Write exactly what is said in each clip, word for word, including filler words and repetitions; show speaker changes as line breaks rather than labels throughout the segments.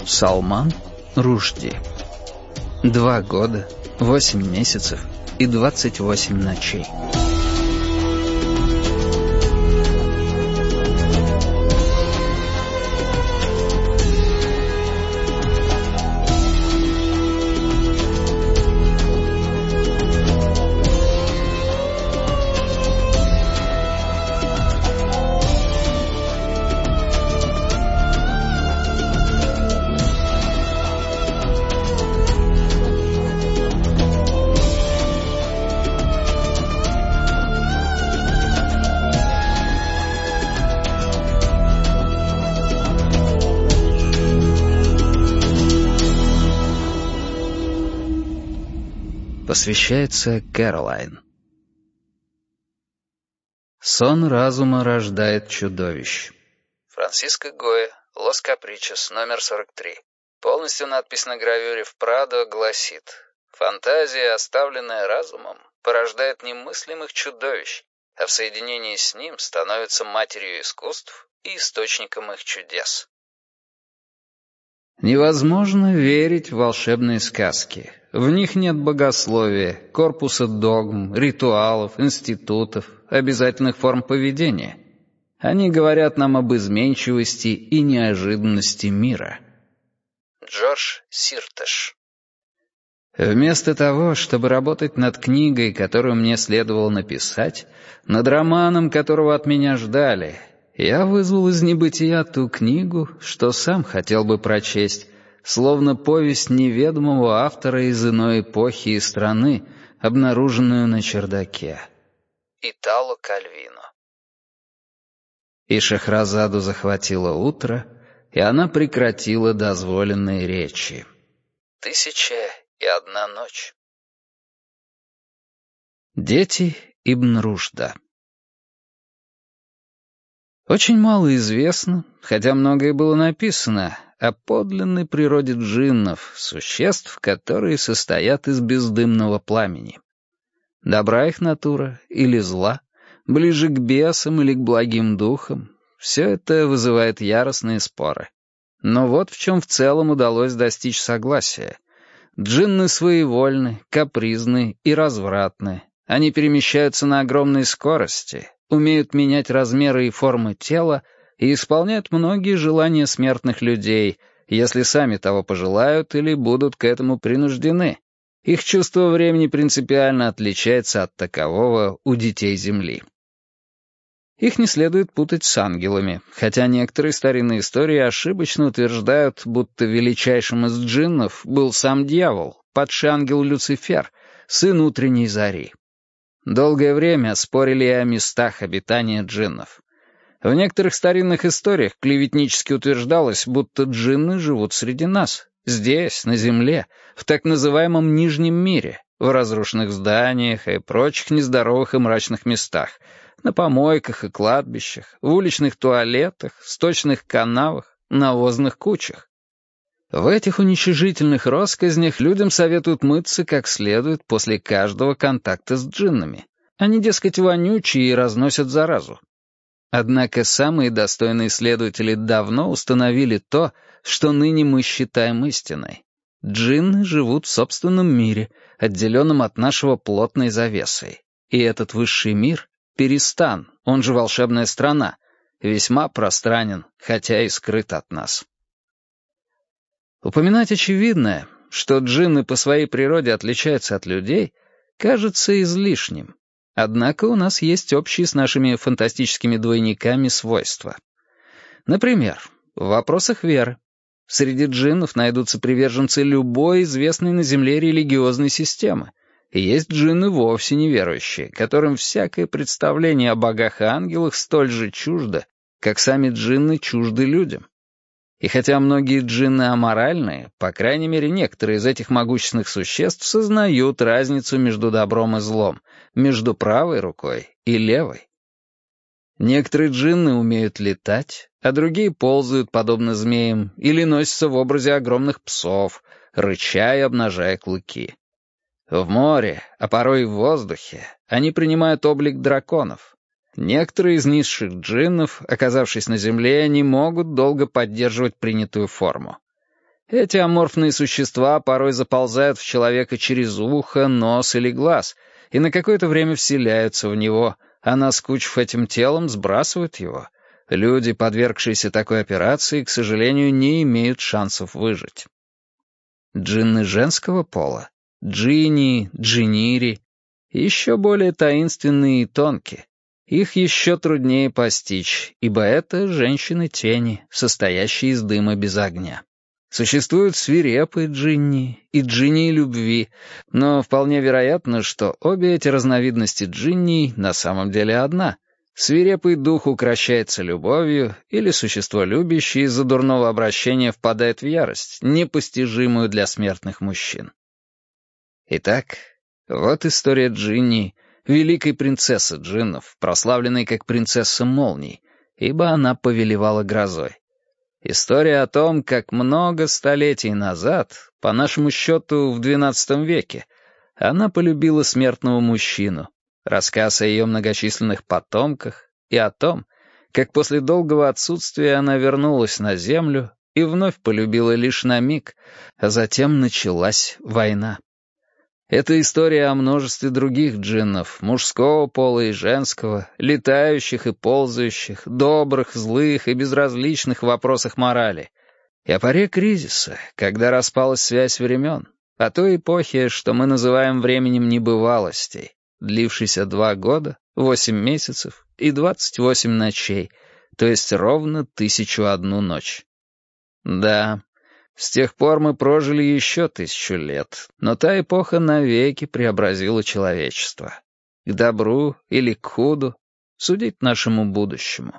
Салман Рушди. Два года, восемь месяцев и двадцать восемь ночей. Посвящается Кэролайн. Сон разума рождает чудовищ. Франциско Гоя, Лос Капричос, номер сорок три. Полностью надпись на гравюре в Прадо гласит: «Фантазия, оставленная разумом, порождает немыслимых чудовищ, а в соединении с ним становится матерью искусств и источником их чудес». Невозможно верить в волшебные сказки. В них нет богословия, корпуса догм, ритуалов, институтов, обязательных форм поведения. Они говорят нам об изменчивости и неожиданности мира. Джордж Сиртеш. Вместо того, чтобы работать над книгой, которую мне следовало написать, над романом, которого от меня ждали, я вызвал из небытия ту книгу, что сам хотел бы прочесть, словно повесть неведомого автора из иной эпохи и страны, обнаруженную на чердаке. Итало Кальвино. И Шахразаду захватило утро, и она прекратила дозволенные речи. Тысяча и одна ночь. Дети Ибн Рушда. Очень мало известно, хотя многое было написано, о подлинной природе джиннов, существ, которые состоят из бездымного пламени. Добра их натура или зла, ближе к бесам или к благим духам, все это вызывает яростные споры. Но вот в чем в целом удалось достичь согласия. Джинны своевольны, капризны и развратны. Они перемещаются на огромной скорости, умеют менять размеры и формы тела и исполняют многие желания смертных людей, если сами того пожелают или будут к этому принуждены. Их чувство времени принципиально отличается от такового у детей Земли. Их не следует путать с ангелами, хотя некоторые старинные истории ошибочно утверждают, будто величайшим из джиннов был сам дьявол, падший ангел Люцифер, сын утренней зари. Долгое время спорили и о местах обитания джиннов. В некоторых старинных историях клеветнически утверждалось, будто джинны живут среди нас, здесь, на земле, в так называемом Нижнем мире, в разрушенных зданиях и прочих нездоровых и мрачных местах, на помойках и кладбищах, в уличных туалетах, сточных канавах, навозных кучах. В этих уничижительных россказнях людям советуют мыться как следует после каждого контакта с джиннами. Они, дескать, вонючие и разносят заразу. Однако самые достойные исследователи давно установили то, что ныне мы считаем истиной. Джинны живут в собственном мире, отделенном от нашего плотной завесой. И этот высший мир — Перистан, он же волшебная страна, весьма пространен, хотя и скрыт от нас. Упоминать очевидное, что джинны по своей природе отличаются от людей, кажется излишним. Однако у нас есть общие с нашими фантастическими двойниками свойства. Например, в вопросах веры. Среди джиннов найдутся приверженцы любой известной на Земле религиозной системы, и есть джинны вовсе неверующие, которым всякое представление о богах и ангелах столь же чуждо, как сами джинны чужды людям. И хотя многие джинны аморальные, по крайней мере некоторые из этих могущественных существ сознают разницу между добром и злом, между правой рукой и левой. Некоторые джинны умеют летать, а другие ползают, подобно змеям, или носятся в образе огромных псов, рыча и обнажая клыки. В море, а порой и в воздухе, они принимают облик драконов. Некоторые из низших джиннов, оказавшись на земле, не могут долго поддерживать принятую форму. Эти аморфные существа порой заползают в человека через ухо, нос или глаз и на какое-то время вселяются в него, а наскучив этим телом, сбрасывают его. Люди, подвергшиеся такой операции, к сожалению, не имеют шансов выжить. Джинны женского пола, джинни, джинири, еще более таинственные и тонкие. Их еще труднее постичь, ибо это женщины-тени, состоящие из дыма без огня. Существуют свирепые джинни и джинни любви, но вполне вероятно, что обе эти разновидности джинни на самом деле одна. Свирепый дух укрощается любовью, или существо любящее из-за дурного обращения впадает в ярость, непостижимую для смертных мужчин. Итак, вот история Джинни, великой принцессы джиннов, прославленной как принцесса молний, ибо она повелевала грозой. История о том, как много столетий назад, по нашему счету в двенадцатом веке, она полюбила смертного мужчину. Рассказ о ее многочисленных потомках и о том, как после долгого отсутствия она вернулась на землю и вновь полюбила лишь на миг, а затем началась война. Это история о множестве других джиннов, мужского пола и женского, летающих и ползающих, добрых, злых и безразличных в вопросах морали. И о поре кризиса, когда распалась связь времен, о той эпохе, что мы называем временем небывалостей, длившейся два года, восемь месяцев и двадцать восемь ночей, то есть ровно тысячу одну ночь. Да, с тех пор мы прожили еще тысячу лет, но та эпоха навеки преобразила человечество. К добру или к худу судить нашему будущему.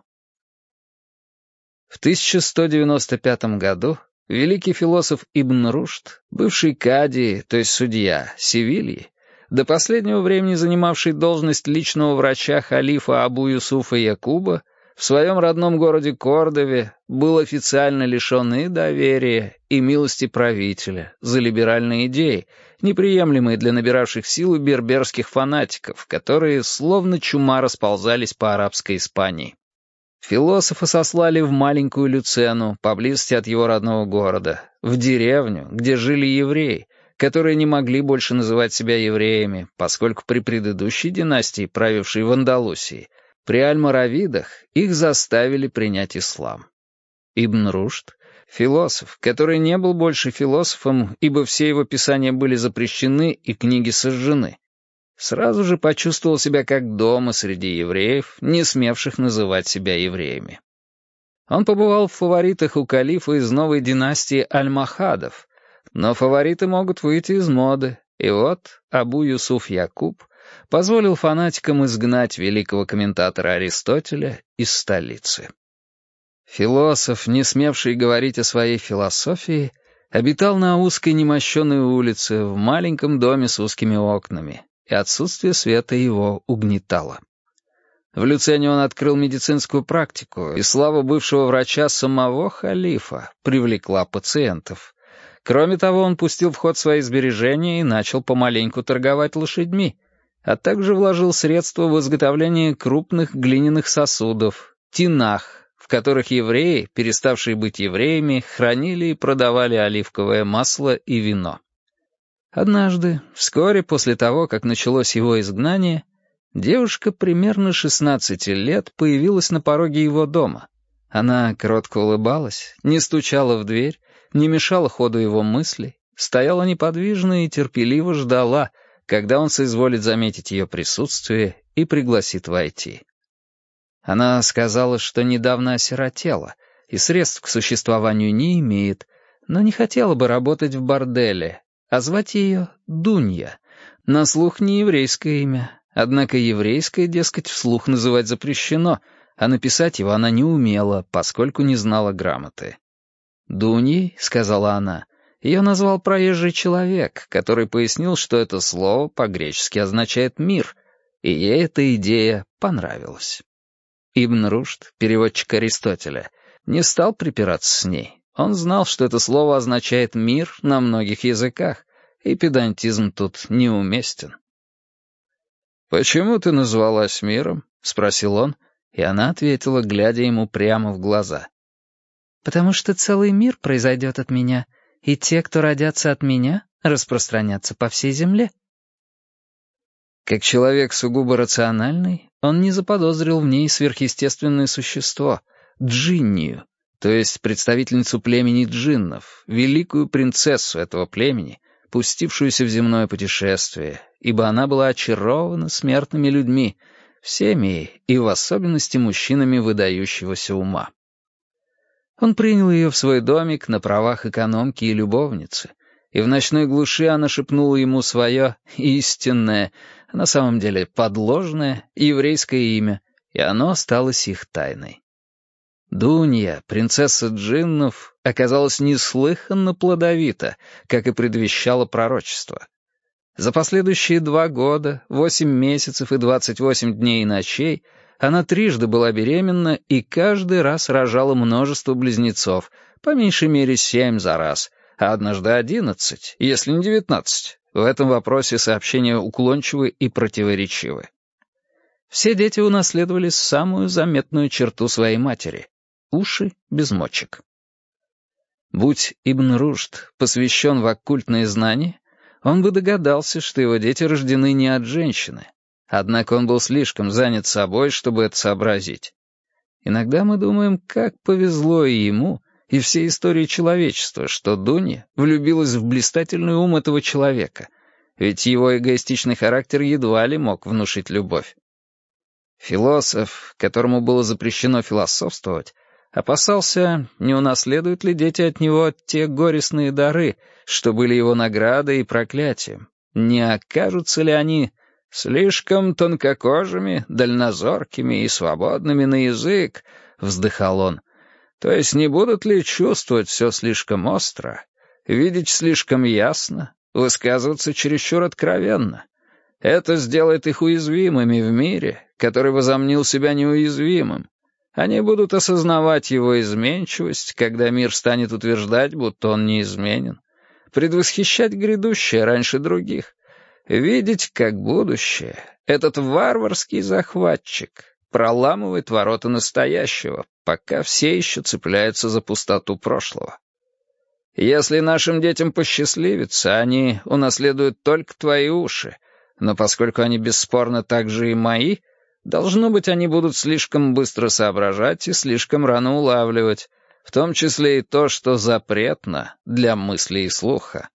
В тысяча сто девяносто пятом году великий философ Ибн Рушд, бывший кади, то есть судья, Севильи, до последнего времени занимавший должность личного врача халифа Абу Юсуфа Якуба, в своем родном городе Кордове был официально лишен и доверия, и милости правителя за либеральные идеи, неприемлемые для набиравших силу берберских фанатиков, которые словно чума расползались по арабской Испании. Философа сослали в маленькую Люцену, поблизости от его родного города, в деревню, где жили евреи, которые не могли больше называть себя евреями, поскольку при предыдущей династии, правившей в Андалусии, при Аль-Моравидах их заставили принять ислам. Ибн Рушд, философ, который не был больше философом, ибо все его писания были запрещены и книги сожжены, сразу же почувствовал себя как дома среди евреев, не смевших называть себя евреями. Он побывал в фаворитах у калифа из новой династии Аль-Махадов, но фавориты могут выйти из моды, и вот Абу Юсуф Якуб позволил фанатикам изгнать великого комментатора Аристотеля из столицы. Философ, не смевший говорить о своей философии, обитал на узкой немощенной улице в маленьком доме с узкими окнами, и отсутствие света его угнетало. В Люцене он открыл медицинскую практику, и слава бывшего врача самого халифа привлекла пациентов. Кроме того, он пустил в ход свои сбережения и начал помаленьку торговать лошадьми, а также вложил средства в изготовление крупных глиняных сосудов, тинах, в которых евреи, переставшие быть евреями, хранили и продавали оливковое масло и вино. Однажды, вскоре после того, как началось его изгнание, девушка примерно шестнадцати лет появилась на пороге его дома. Она кротко улыбалась, не стучала в дверь, не мешала ходу его мыслей, стояла неподвижно и терпеливо ждала, когда он соизволит заметить ее присутствие и пригласит войти. Она сказала, что недавно осиротела и средств к существованию не имеет, но не хотела бы работать в борделе, а звать ее Дунья, на слух не еврейское имя, однако еврейское, дескать, вслух называть запрещено, а написать его она не умела, поскольку не знала грамоты. «Дуньей», — сказала она, — ее назвал проезжий человек, который пояснил, что это слово по-гречески означает «мир», и ей эта идея понравилась. Ибн Рушд, переводчик Аристотеля, не стал припираться с ней. Он знал, что это слово означает «мир» на многих языках, и педантизм тут неуместен. «Почему ты назвалась миром?» — спросил он, и она ответила, глядя ему прямо в глаза. «Потому что целый мир произойдет от меня, и те, кто родятся от меня, распространятся по всей земле». Как человек сугубо рациональный, он не заподозрил в ней сверхъестественное существо — джиннию, то есть представительницу племени джиннов, великую принцессу этого племени, пустившуюся в земное путешествие, ибо она была очарована смертными людьми, всеми и в особенности мужчинами выдающегося ума. Он принял ее в свой домик на правах экономки и любовницы, и в ночной глуши она шепнула ему свое истинное, а на самом деле подложное, еврейское имя, и оно осталось их тайной. Дунья, принцесса джиннов, оказалась неслыханно плодовита, как и предвещало пророчество. За последующие два года, восемь месяцев и двадцать восемь дней и ночей она трижды была беременна и каждый раз рожала множество близнецов, по меньшей мере семь за раз, а однажды одиннадцать, если не девятнадцать. В этом вопросе сообщения уклончивы и противоречивы. Все дети унаследовали самую заметную черту своей матери — уши без мочек. Будь Ибн Рушд посвящен в оккультные знания, он бы догадался, что его дети рождены не от женщины. Однако он был слишком занят собой, чтобы это сообразить. Иногда мы думаем, как повезло и ему, и всей истории человечества, что Дунья влюбилась в блистательный ум этого человека, ведь его эгоистичный характер едва ли мог внушить любовь. Философ, которому было запрещено философствовать, опасался, не унаследуют ли дети от него те горестные дары, что были его наградой и проклятием, не окажутся ли они слишком тонкокожими, дальнозоркими и свободными на язык, вздыхал он, то есть не будут ли чувствовать все слишком остро, видеть слишком ясно, высказываться чересчур откровенно. Это сделает их уязвимыми в мире, который возомнил себя неуязвимым. Они будут осознавать его изменчивость, когда мир станет утверждать, будто он неизменен, предвосхищать грядущее раньше других, видеть, как будущее, этот варварский захватчик, проламывает ворота настоящего, пока все еще цепляются за пустоту прошлого. Если нашим детям посчастливится, они унаследуют только твои уши, но поскольку они бесспорно также и мои, должно быть, они будут слишком быстро соображать и слишком рано улавливать, в том числе и то, что запретно для мысли и слуха.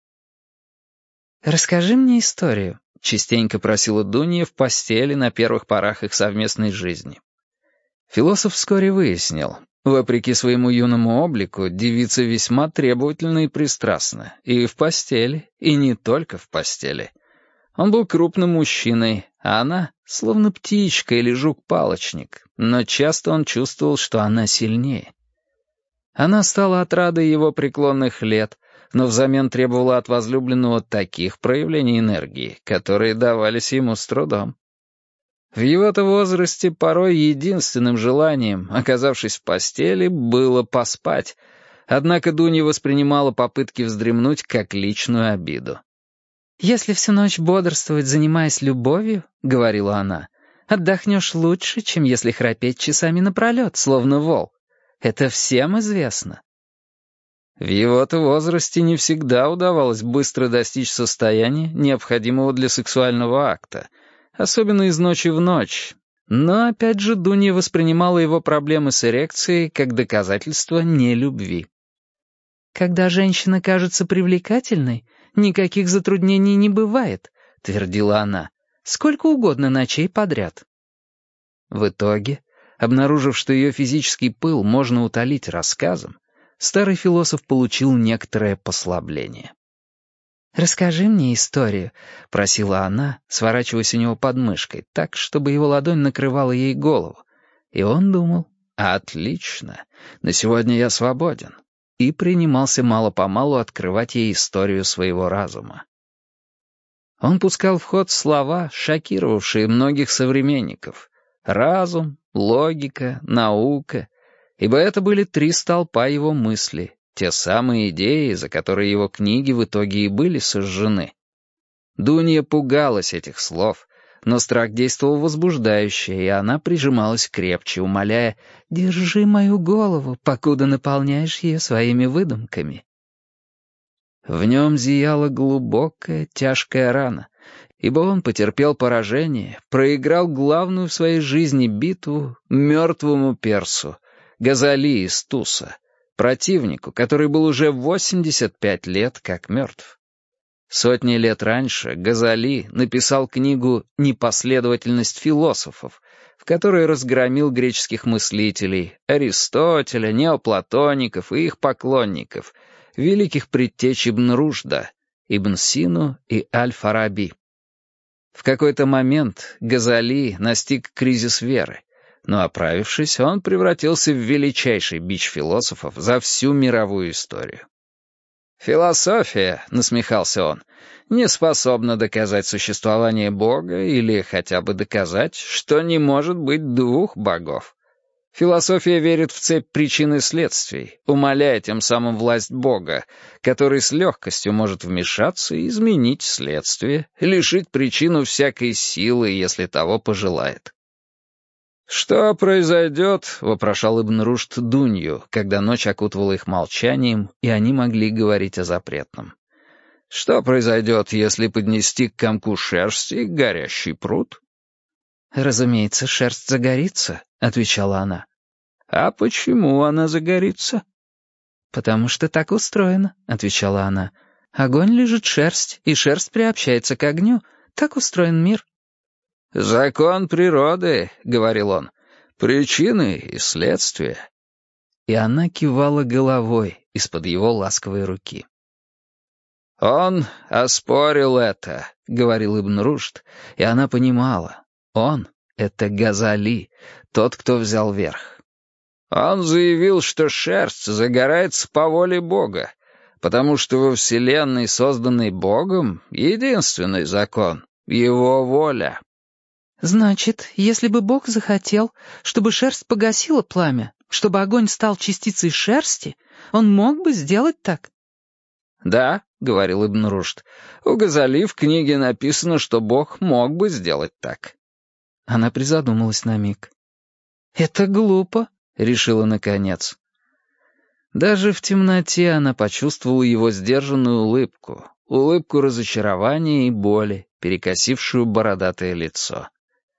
«Расскажи мне историю», — частенько просила Дунья в постели на первых порах их совместной жизни. Философ вскоре выяснил, вопреки своему юному облику, девица весьма требовательна и пристрастна, и в постели, и не только в постели. Он был крупным мужчиной, а она — словно птичка или жук-палочник, но часто он чувствовал, что она сильнее. Она стала отрадой его преклонных лет, но взамен требовала от возлюбленного таких проявлений энергии, которые давались ему с трудом. В его-то возрасте порой единственным желанием, оказавшись в постели, было поспать, однако Дунья воспринимала попытки вздремнуть как личную обиду. «Если всю ночь бодрствовать, занимаясь любовью, — говорила она, — отдохнешь лучше, чем если храпеть часами напролет, словно вол. Это всем известно». В его-то возрасте не всегда удавалось быстро достичь состояния, необходимого для сексуального акта, особенно из ночи в ночь. Но опять же Дунья воспринимала его проблемы с эрекцией как доказательство нелюбви. «Когда женщина кажется привлекательной, никаких затруднений не бывает», — твердила она, — «сколько угодно ночей подряд». В итоге, обнаружив, что ее физический пыл можно утолить рассказом, старый философ получил некоторое послабление. «Расскажи мне историю», — просила она, сворачиваясь у него под мышкой, так, чтобы его ладонь накрывала ей голову. И он думал: «Отлично, на сегодня я свободен», и принимался мало-помалу открывать ей историю своего разума. Он пускал в ход слова, шокировавшие многих современников: разум, логика, наука, ибо это были три столпа его мысли, те самые идеи, за которые его книги в итоге и были сожжены. Дунья пугалась этих слов, но страх действовал возбуждающе, и она прижималась крепче, умоляя: «Держи мою голову, покуда наполняешь ее своими выдумками». В нем зияла глубокая, тяжкая рана, ибо он потерпел поражение, проиграл главную в своей жизни битву мертвому персу, Газали из Туса, противнику, который был уже восемьдесят пять лет как мертв. Сотни лет раньше Газали написал книгу «Непоследовательность философов», в которой разгромил греческих мыслителей, Аристотеля, неоплатоников и их поклонников, великих предтеч Ибн Рушда, Ибн Сину и Аль-Фараби. В какой-то момент Газали настиг кризис веры, но, оправившись, он превратился в величайший бич философов за всю мировую историю. «Философия», — насмехался он, — «не способна доказать существование Бога или хотя бы доказать, что не может быть двух богов. Философия верит в цепь причин и следствий, умаляя тем самым власть Бога, который с легкостью может вмешаться и изменить следствие, лишить причину всякой силы, если того пожелает». «Что произойдет?» — вопрошал Ибн Рушд Дунью, когда ночь окутывала их молчанием, и они могли говорить о запретном. «Что произойдет, если поднести к комку шерсти горящий пруд?» «Разумеется, шерсть загорится», — отвечала она. «А почему она загорится?» «Потому что так устроено», — отвечала она. «Огонь лежит шерсть, и шерсть приобщается к огню. Так устроен мир». «Закон природы», — говорил он, — «причины и следствия». И она кивала головой из-под его ласковой руки. «Он оспорил это», — говорил Ибн Рушд, и она понимала. Он — это Газали, тот, кто взял верх. Он заявил, что шерсть загорается по воле Бога, потому что во Вселенной, созданной Богом, единственный закон — его воля.
«Значит, если бы Бог захотел, чтобы шерсть погасила пламя, чтобы огонь стал частицей шерсти, он мог бы сделать так?»
«Да», — говорил Ибн Рушд, — «у Газали в книге написано, что Бог мог бы сделать так». Она призадумалась на миг.
«Это глупо»,
— решила наконец. Даже в темноте она почувствовала его сдержанную улыбку, улыбку разочарования и боли, перекосившую бородатое лицо.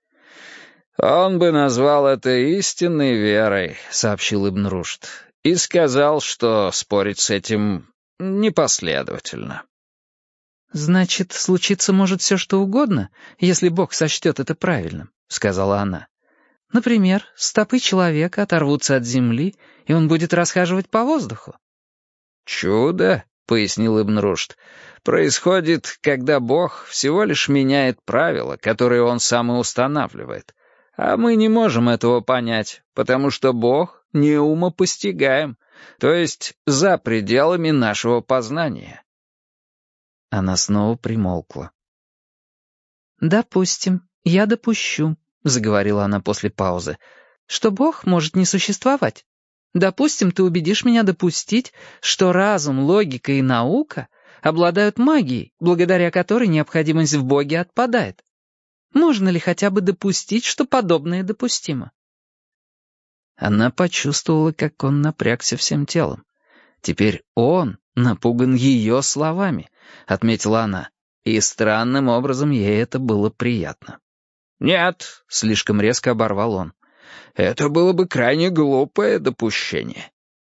«Он бы назвал это истинной верой», — сообщил Ибн Рушд, и сказал, что спорить с этим непоследовательно.
«Значит, случиться может все, что угодно, если Бог сочтет это правильным», — сказала она. «Например, стопы человека оторвутся от земли, и он будет расхаживать по воздуху».
«Чудо», — пояснил Ибн Рушд, — «происходит, когда Бог всего лишь меняет правила, которые он сам и устанавливает. А мы не можем этого понять, потому что Бог не умопостигаем, то есть за пределами нашего познания». Она снова примолкла.
«Допустим, я допущу», — заговорила она после паузы, «что Бог может не существовать. Допустим, ты убедишь меня допустить, что разум, логика и наука обладают магией, благодаря которой необходимость в Боге отпадает. Можно ли хотя бы допустить, что подобное допустимо?»
Она почувствовала, как он напрягся всем телом. Теперь он напуган ее словами, отметила она, и странным образом ей это было приятно. «Нет», — слишком резко оборвал он, — «это было бы крайне глупое допущение».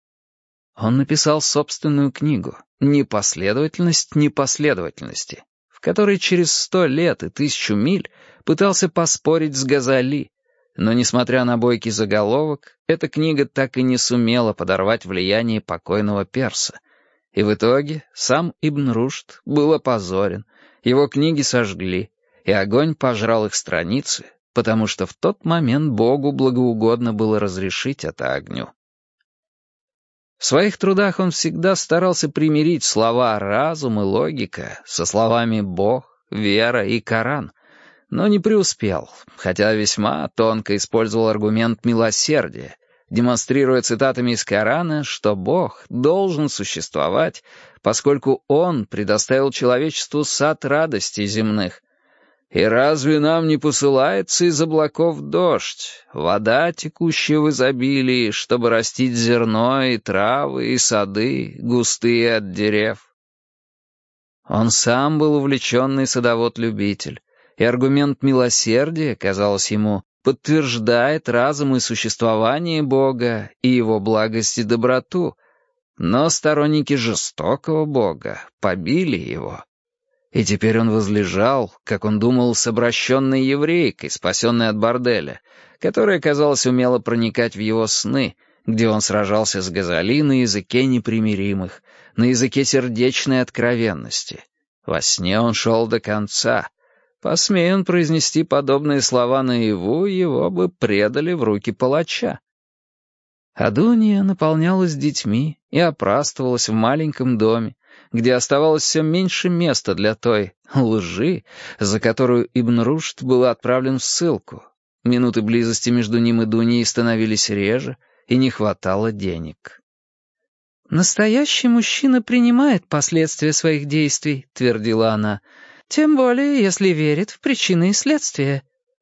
Он написал собственную книгу «Непоследовательность непоследовательности», в которой через сто лет и тысячу миль пытался поспорить с Газали, но, несмотря на бойкий заголовок, эта книга так и не сумела подорвать влияние покойного перса, и в итоге сам Ибн Рушд был опозорен, его книги сожгли, и огонь пожрал их страницы, потому что в тот момент Богу благоугодно было разрешить это огню. В своих трудах он всегда старался примирить слова «разум» и «логика» со словами «Бог», «вера» и «Коран», но не преуспел, хотя весьма тонко использовал аргумент милосердия, демонстрируя цитатами из Корана, что Бог должен существовать, поскольку Он предоставил человечеству сад радостей земных. «И разве нам не посылается из облаков дождь, вода, текущая в изобилии, чтобы растить зерно и травы, и сады, густые от дерев?» Он сам был увлеченный садовод-любитель, и аргумент милосердия, казалось ему, подтверждает разум и существование Бога и его благость и доброту, но сторонники жестокого Бога побили его. И теперь он возлежал, как он думал, с обращенной еврейкой, спасенной от борделя, которая, казалось, умела проникать в его сны, где он сражался с Газали на языке непримиримых, на языке сердечной откровенности. Во сне он шел до конца. Посмея он произнести подобные слова наяву, его бы предали в руки палача. Адуния наполнялась детьми и опрастывалась в маленьком доме, где оставалось все меньше места для той лжи, за которую Ибн Рушд был отправлен в ссылку. Минуты близости между ним и Дуньей становились реже, и не хватало денег. «Настоящий мужчина принимает последствия своих действий», — твердила она, «тем более, если верит в причины и следствия».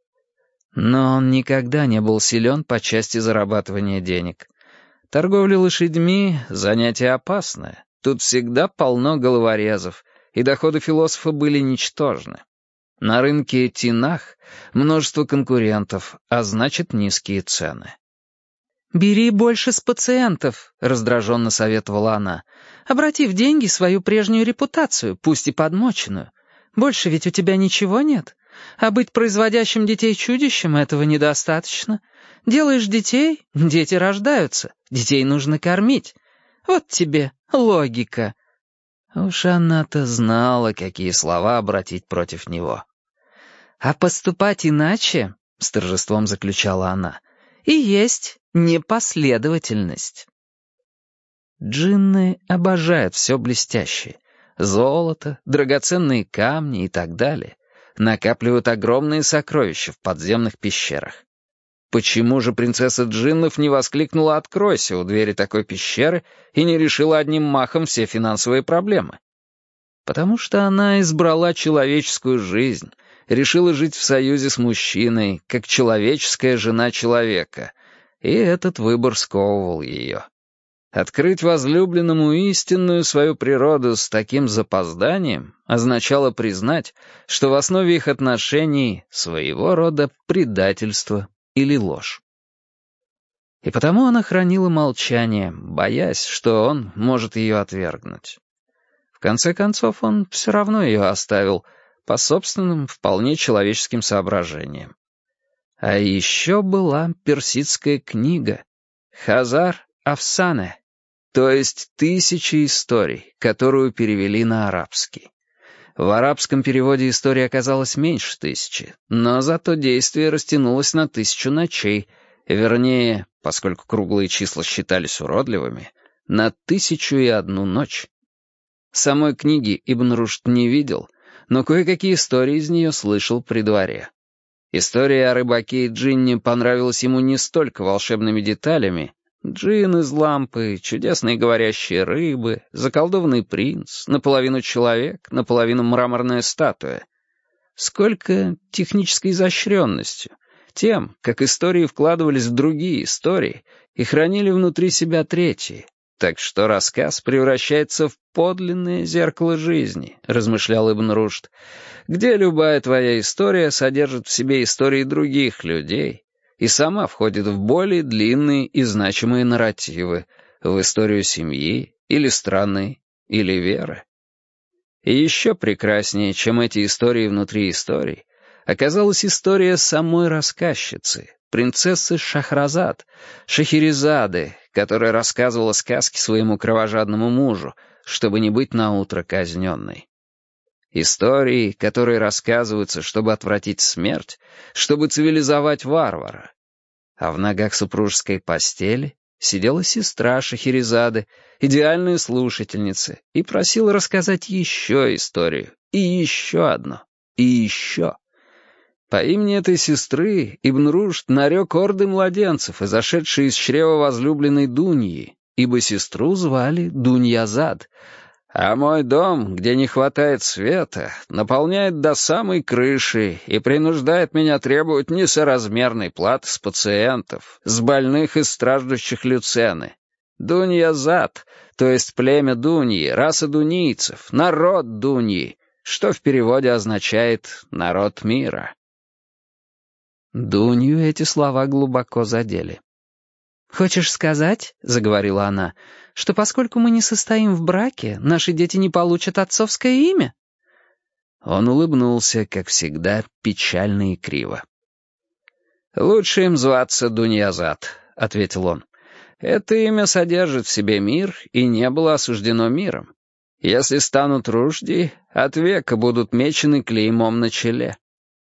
Но он никогда не был силен по части зарабатывания денег. Торговля лошадьми — занятие опасное. Тут всегда полно головорезов, и доходы философа были ничтожны. На рынке Тинах множество конкурентов, а значит, низкие цены. «Бери больше с пациентов», — раздраженно советовала она. «Обрати в деньги свою прежнюю репутацию, пусть и подмоченную. Больше ведь у тебя ничего нет. А быть производящим детей чудищем — этого недостаточно. Делаешь детей — дети рождаются. Детей нужно кормить. Вот тебе логика». Уж она-то знала, какие слова обратить против него. «А поступать иначе», — с торжеством заключала она, — «и есть непоследовательность». Джинны обожают все блестящее. Золото, драгоценные камни и так далее. Накапливают огромные сокровища в подземных пещерах. Почему же принцесса джиннов не воскликнула «откройся» у двери такой пещеры и не решила одним махом все финансовые проблемы? Потому что она избрала человеческую жизнь, решила жить в союзе с мужчиной, как человеческая жена человека, и этот выбор сковывал ее. Открыть возлюбленному истинную свою природу с таким запозданием означало признать, что в основе их отношений своего рода предательство или ложь. И потому она хранила молчание, боясь, что он может ее отвергнуть. В конце концов, он все равно ее оставил, по собственным, вполне человеческим соображениям. А еще была персидская книга «Хазар Афсане», то есть «Тысячи историй», которую перевели на арабский. В арабском переводе истории оказалось меньше тысячи, но зато действие растянулось на тысячу ночей, вернее, поскольку круглые числа считались уродливыми, на тысячу и одну ночь. Самой книги Ибн Рушд не видел, но кое-какие истории из нее слышал при дворе. История о рыбаке и джинне понравилась ему не столько волшебными деталями — джин из лампы, чудесные говорящие рыбы, заколдованный принц, наполовину человек, наполовину мраморная статуя — сколько технической изощренностью, тем, как истории вкладывались в другие истории и хранили внутри себя третьи. Так что рассказ превращается в подлинное зеркало жизни, размышлял Ибн Рушд, где любая твоя история содержит в себе истории других людей и сама входит в более длинные и значимые нарративы, в историю семьи или страны или веры. И еще прекраснее, чем эти истории внутри историй, оказалась история самой рассказчицы, принцессы Шахразад, Шахерезады, которая рассказывала сказки своему кровожадному мужу, чтобы не быть наутро казненной. Истории, которые рассказываются, чтобы отвратить смерть, чтобы цивилизовать варвара. А в ногах супружеской постели сидела сестра Шахерезады, идеальная слушательница, и просила рассказать еще историю, и еще одну, и еще. По имени этой сестры Ибн Рушд нарек орды младенцев, изошедшие из чрева возлюбленной Дуньи, ибо сестру звали Дуньязад, а мой дом, где не хватает света, наполняет до самой крыши и принуждает меня требовать несоразмерной платы с пациентов, с больных и страждущих люцены. Дуньязад, то есть племя Дуньи, раса дунийцев, народ Дуньи, что в переводе означает «народ мира». Дунью эти слова глубоко задели.
«Хочешь сказать, — заговорила она, — что поскольку мы не состоим в браке, наши дети не получат отцовское имя?»
Он улыбнулся, как всегда, печально и криво. «Лучше им зваться Дуньязад», — ответил он. «Это имя содержит в себе мир и не было осуждено миром. Если станут ружди, от века будут мечены клеймом на челе».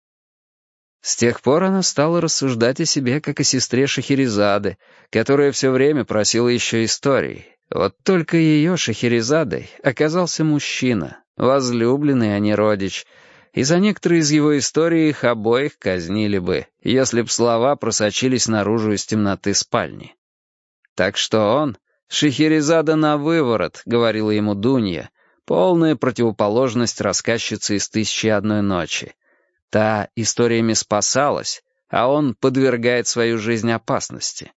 С тех пор она стала рассуждать о себе, как о сестре Шахерезады, которая все время просила еще историй. Вот только ее Шахерезадой оказался мужчина, возлюбленный, а не родич, и за некоторые из его историй их обоих казнили бы, если б слова просочились наружу из темноты спальни. Так что он, Шахерезада на выворот, говорила ему Дунья, полная противоположность рассказчицы из «Тысячи и одной ночи». Та историями спасалась, а он подвергает свою жизнь опасности.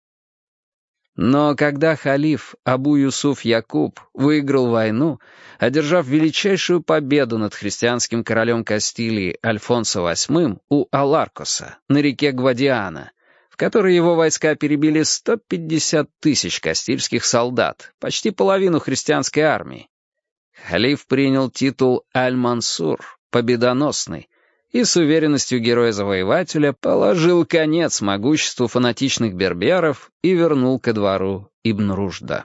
Но когда халиф Абу-Юсуф Якуб выиграл войну, одержав величайшую победу над христианским королем Кастилии Альфонсо восьмым у Аларкоса на реке Гвадиана, в которой его войска перебили сто пятьдесят тысяч кастильских солдат, почти половину христианской армии, халиф принял титул Аль-Мансур, победоносный, и с уверенностью героя-завоевателя положил конец могуществу фанатичных берберов и вернул ко двору Ибн Рушда.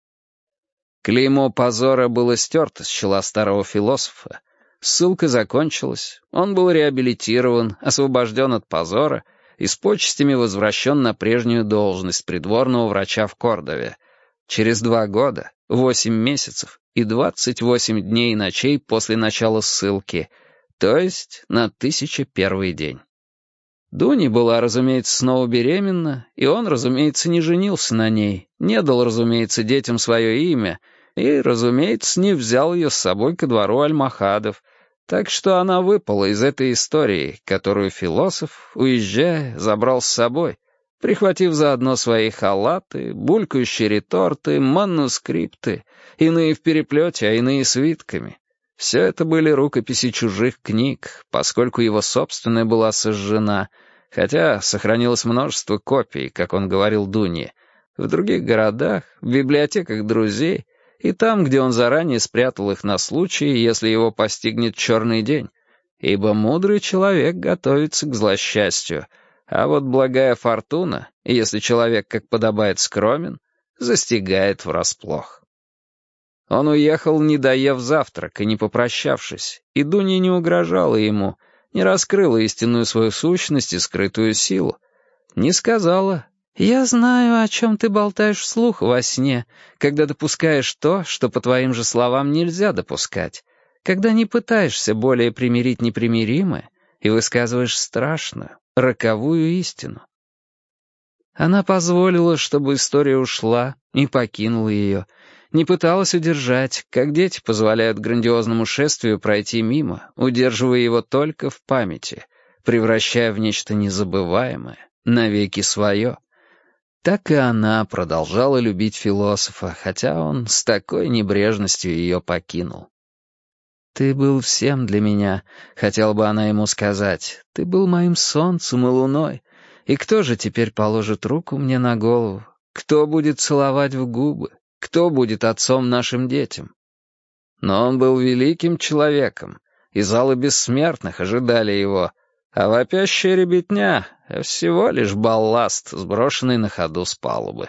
Клеймо позора было стерто с чела старого философа, ссылка закончилась, он был реабилитирован, освобожден от позора и с почестями возвращен на прежнюю должность придворного врача в Кордове. Через два года, восемь месяцев и двадцать восемь дней и ночей после начала ссылки — то есть на тысяча первый день. Дуни была, разумеется, снова беременна, и он, разумеется, не женился на ней, не дал, разумеется, детям свое имя и, разумеется, не взял ее с собой ко двору Аль-Махадов, так что она выпала из этой истории, которую философ, уезжая, забрал с собой, прихватив заодно свои халаты, булькающие реторты, манускрипты, иные в переплете, а иные свитками. Все это были рукописи чужих книг, поскольку его собственная была сожжена, хотя сохранилось множество копий, как он говорил Дунье, в других городах, в библиотеках друзей и там, где он заранее спрятал их на случай, если его постигнет черный день, ибо мудрый человек готовится к злосчастью, а вот благая фортуна, если человек, как подобает, скромен, застигает врасплох. Он уехал, не доев завтрак и не попрощавшись, и Дунья не угрожала ему, не раскрыла истинную свою сущность и скрытую силу, не сказала: «Я знаю, о чем ты болтаешь вслух во сне, когда допускаешь то, что, по твоим же словам, нельзя допускать, когда не пытаешься более примирить непримиримое и высказываешь страшную, роковую истину». Она позволила, чтобы история ушла и покинула ее, не пыталась удержать, как дети позволяют грандиозному шествию пройти мимо, удерживая его только в памяти, превращая в нечто незабываемое, навеки свое. Так и она продолжала любить философа, хотя он с такой небрежностью ее покинул. «Ты был всем для меня», — хотела бы она ему сказать, — «ты был моим солнцем и луной, и кто же теперь положит руку мне на голову? Кто будет целовать в губы? Кто будет отцом нашим детям?» Но он был великим человеком, и залы бессмертных ожидали его, а вопящая ребятня — всего лишь балласт, сброшенный на ходу с палубы.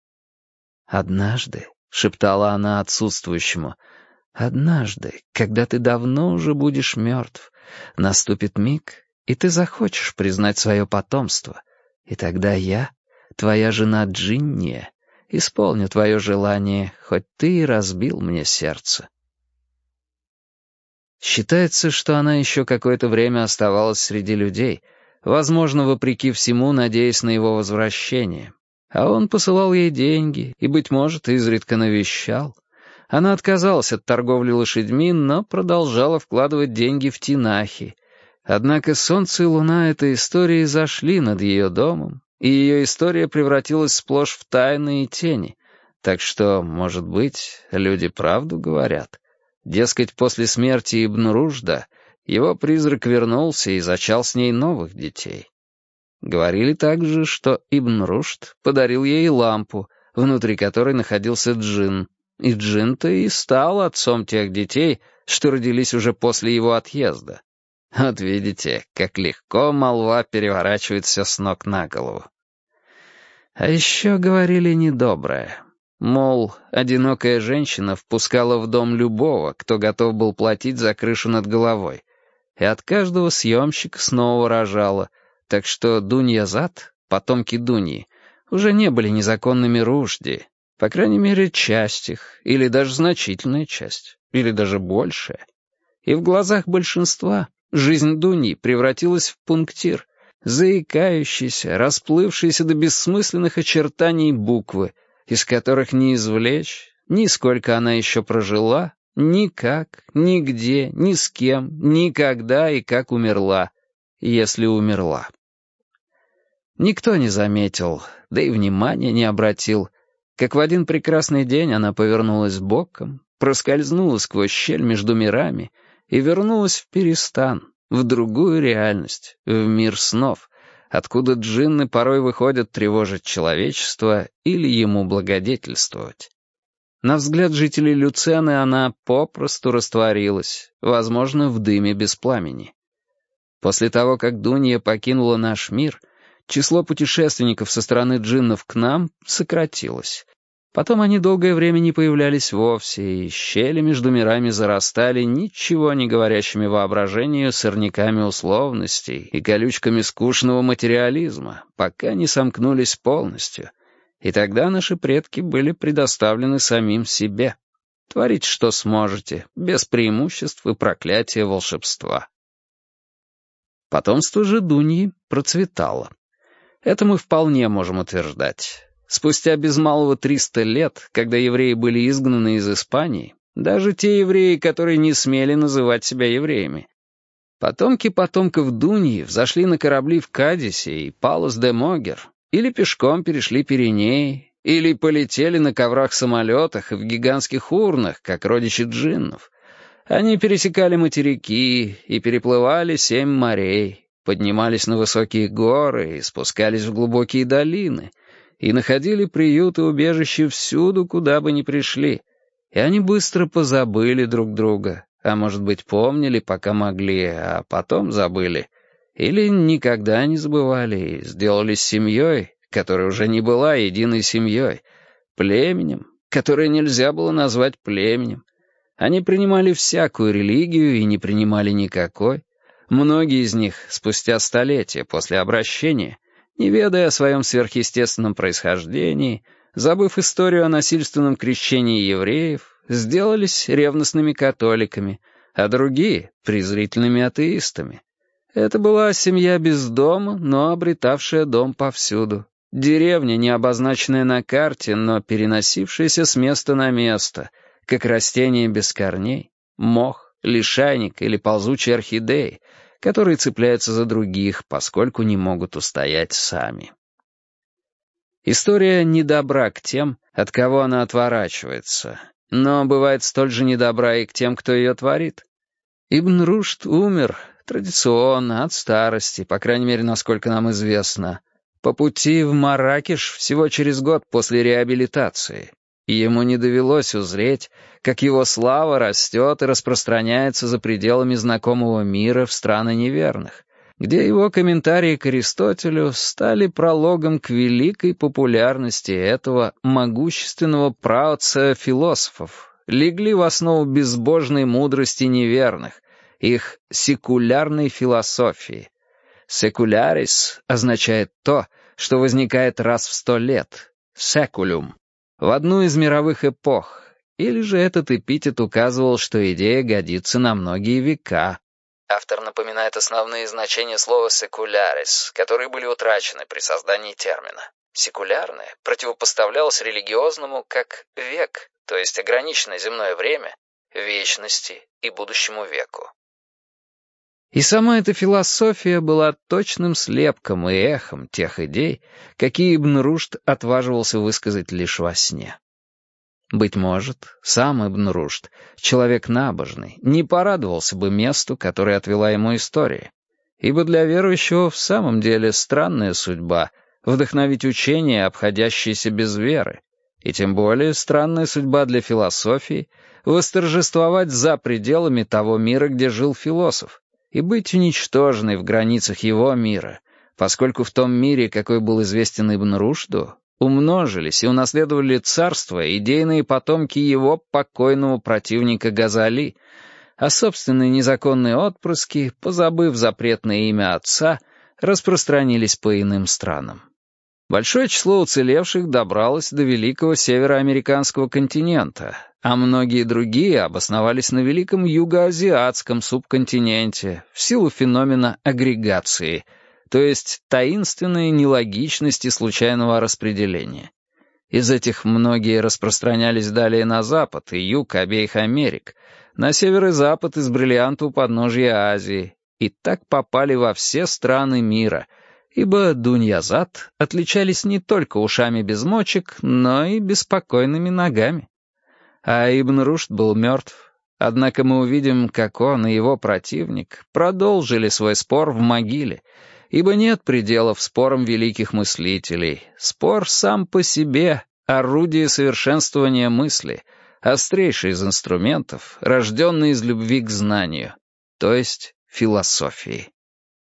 «Однажды», — шептала она отсутствующему, — «однажды, когда ты давно уже будешь мертв, наступит миг, и ты захочешь признать свое потомство, и тогда я, твоя жена Джинния, исполню твое желание, хоть ты и разбил мне сердце». Считается, что она еще какое-то время оставалась среди людей, возможно, вопреки всему, надеясь на его возвращение. А он посылал ей деньги и, быть может, изредка навещал. Она отказалась от торговли лошадьми, но продолжала вкладывать деньги в тинахи. Однако солнце и луна этой истории зашли над ее домом, и ее история превратилась сплошь в тайны и тени, Так что, может быть, люди правду говорят. Дескать, после смерти Ибн Рушда его призрак вернулся и зачал с ней новых детей. Говорили также, что Ибн Рушд подарил ей лампу, внутри которой находился джинн, и джинн-то и стал отцом тех детей, что родились уже после его отъезда. Вот видите, как легко молва переворачивает все с ног на голову. А еще говорили недоброе. Мол, одинокая женщина впускала в дом любого, кто готов был платить за крышу над головой, и от каждого съемщика снова рожала, так что Дуньязад, потомки Дуньи, уже не были незаконными Рушди, по крайней мере, часть их, или даже значительная часть, или даже большая. И в глазах большинства жизнь Дуньи превратилась в пунктир, заикающийся, расплывшийся до бессмысленных очертаний буквы, из которых не извлечь, ни сколько она еще прожила, ни как, нигде, ни с кем, никогда и как умерла, если умерла. Никто не заметил, да и внимания не обратил, как в один прекрасный день она повернулась боком, проскользнула сквозь щель между мирами и вернулась в Перистан, в другую реальность, в мир снов, откуда джинны порой выходят тревожить человечество или ему благодетельствовать. На взгляд жителей Люцены она попросту растворилась, возможно, в дыме без пламени. После того, как Дунья покинула наш мир, число путешественников со стороны джиннов к нам сократилось. Потом они долгое время не появлялись вовсе, и щели между мирами зарастали ничего не говорящими воображению сорняками условностей и колючками скучного материализма, пока не сомкнулись полностью. И тогда наши предки были предоставлены самим себе. Творите, что сможете, без преимуществ и проклятия волшебства. Потомство же Дуньи процветало. Это мы вполне можем утверждать. Спустя без малого триста лет, когда евреи были изгнаны из Испании, даже те евреи, которые не смели называть себя евреями, потомки потомков Дуньи взошли на корабли в Кадисе и Палос-де-Могер, или пешком перешли Пиренеи, или полетели на коврах-самолетах и в гигантских урнах, как родичи джиннов. Они пересекали материки и переплывали семь морей, поднимались на высокие горы и спускались в глубокие долины, и находили приют и убежище всюду, куда бы ни пришли, и они быстро позабыли друг друга, а может быть помнили, пока могли, а потом забыли, или никогда не забывали и сделались семьей, которая уже не была единой семьей, племенем, которое нельзя было назвать племенем. Они принимали всякую религию и не принимали никакой. Многие из них, спустя столетия после обращения, не ведая о своем сверхъестественном происхождении, забыв историю о насильственном крещении евреев, сделались ревностными католиками, а другие — презрительными атеистами. Это была семья без дома, но обретавшая дом повсюду. Деревня, не обозначенная на карте, но переносившаяся с места на место, как растение без корней, мох, лишайник или ползучие орхидеи, которые цепляются за других, поскольку не могут устоять сами. История недобра к тем, от кого она отворачивается, но бывает столь же недобра и к тем, кто ее творит. Ибн Рушд умер традиционно, от старости, по крайней мере, насколько нам известно, по пути в Марракеш всего через год после реабилитации, и ему не довелось узреть, как его слава растет и распространяется за пределами знакомого мира в страны неверных, где его комментарии к Аристотелю стали прологом к великой популярности этого могущественного праотца философов, легли в основу безбожной мудрости неверных, их секулярной философии. «Секулярис» означает то, что возникает раз в сто лет, «секулюм», в одну из мировых эпох, или же этот эпитет указывал, что идея годится на многие века. Автор напоминает основные значения слова «секулярис», которые были утрачены при создании термина. Секулярное противопоставлялось религиозному как «век», то есть ограниченное земное время, вечности и будущему веку. И сама эта философия была точным слепком и эхом тех идей, какие Ибн Рушд отваживался высказать лишь во сне. Быть может, сам Ибн Рушд, человек набожный, не порадовался бы месту, которое отвела ему история. Ибо для верующего в самом деле странная судьба — вдохновить учение, обходящееся без веры, и тем более странная судьба для философии — восторжествовать за пределами того мира, где жил философ, и быть уничтоженной в границах его мира, поскольку в том мире, какой был известен Ибн Рушду, умножились и унаследовали царство идейные потомки его покойного противника Газали, а собственные незаконные отпрыски, позабыв запретное имя отца, распространились по иным странам. Большое число уцелевших добралось до великого североамериканского континента, а многие другие обосновались на великом югоазиатском субконтиненте в силу феномена агрегации, то есть таинственной нелогичности случайного распределения. Из этих многие распространялись далее на запад и юг обеих Америк, на север и запад из бриллианта у подножья Азии, и так попали во все страны мира, ибо дуньязад отличались не только ушами без мочек, но и беспокойными ногами. А Ибн Рушд был мертв, однако мы увидим, как он и его противник продолжили свой спор в могиле, ибо нет пределов спорам великих мыслителей. Спор сам по себе — орудие совершенствования мысли, острейший из инструментов, рожденный из любви к знанию, то есть философии.